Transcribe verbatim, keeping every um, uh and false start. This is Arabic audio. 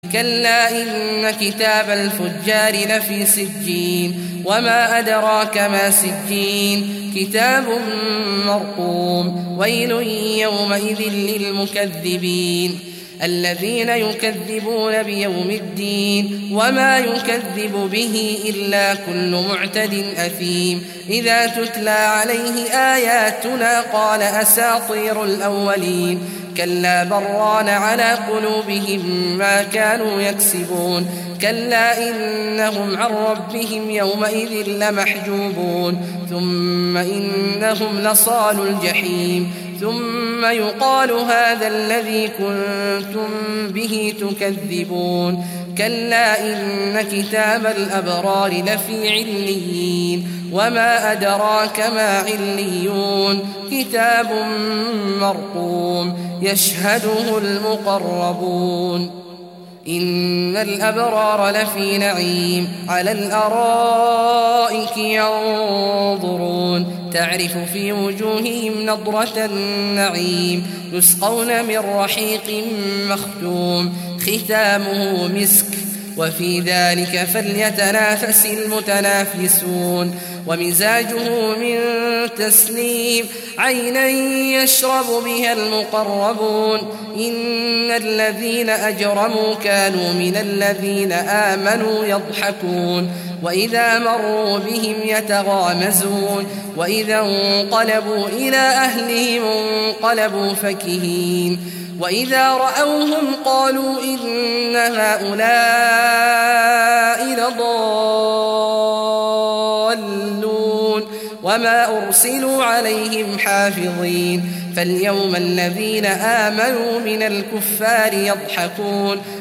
كلا إن كتاب الفجار لفي سجين وما أدراك ما سجين كتاب مرقوم ويل يومئذ للمكذبين الذين يكذبون بيوم الدين وما يكذب به إلا كل معتد أثيم إذا تتلى عليه آياتنا قال أساطير الأولين كلا بران على قلوبهم ما كانوا يكسبون كلا إنهم عن ربهم يومئذ لمحجوبون ثم إنهم لصالوا الجحيم ثم يقال هذا الذي كنتم به تكذبون كلا إن كتاب الأبرار لفي عليين وما أدراك ما عليون كتاب مرقوم يشهده المقربون إن الأبرار لفي نعيم على الأرائك ينظرون تعرف في وجوههم نضرة النعيم يسقون من رحيق مختوم ختامه مسك وفي ذلك فليتنافس المتنافسون ومزاجه من تسنيم عينا يشرب بها المقربون إن الذين أجرموا كانوا من الذين آمنوا يضحكون وإذا مروا بهم يتغامزون وإذا انقلبوا إلى أهلهم انقلبوا فكهين وإذا رأوهم قالوا إن هؤلاء لضالون وما أرسلوا عليهم حافظين فاليوم الذين آمنوا من الكفار يضحكون